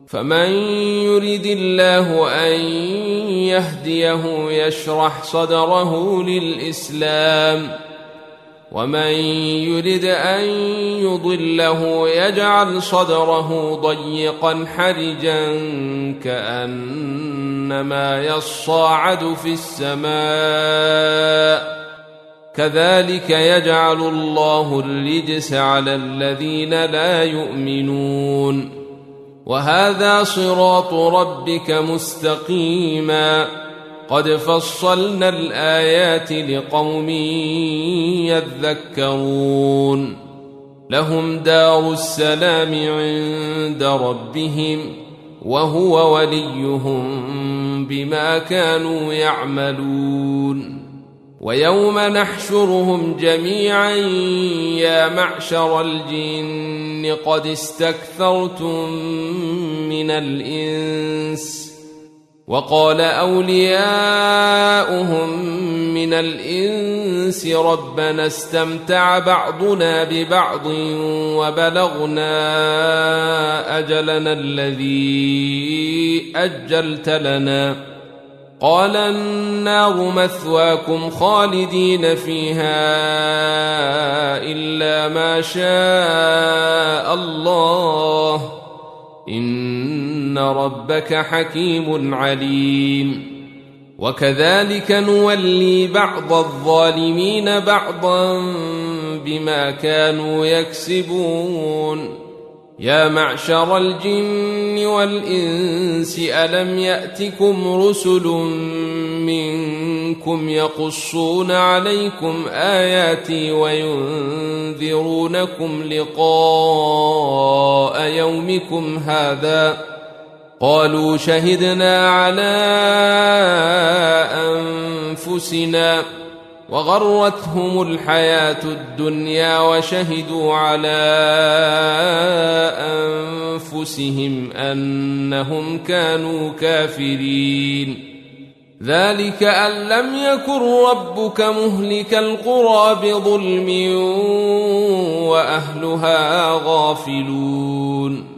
فمن يرد الله أن يهديه يشرح صدره للإسلام ومن يرد أن يضله يجعل صدره ضيقا حرجا كأنما يصاعد في السماء كذلك يجعل الله الرجس على الذين لا يؤمنون وهذا صراط ربك مستقيما قد فصلنا الآيات لقوم يذكرون لهم دار السلام عند ربهم وهو وليهم بما كانوا يعملون ويوم نحشرهم جميعا يا معشر الجن قد استكثرتم من الإنس وقال أولياؤهم من الإنس ربنا استمتع بعضنا ببعض وبلغنا أجلنا الذي أجلت لنا قال النار مثواكم خالدين فيها إلا ما شاء الله إن ربك حكيم عليم وكذلك نولي بعض الظالمين بعضا بما كانوا يكسبون يا معشر الجن والإنس ألم يأتكم رسل منكم يقصون عليكم آياتي وينذرونكم لقاء يومكم هذا قالوا شهدنا على أنفسنا وغرتهم الحياة الدنيا وشهدوا على أنفسهم أنهم كانوا كافرين ذلك أن لم يكن ربك مهلك القرى بظلم وأهلها غافلون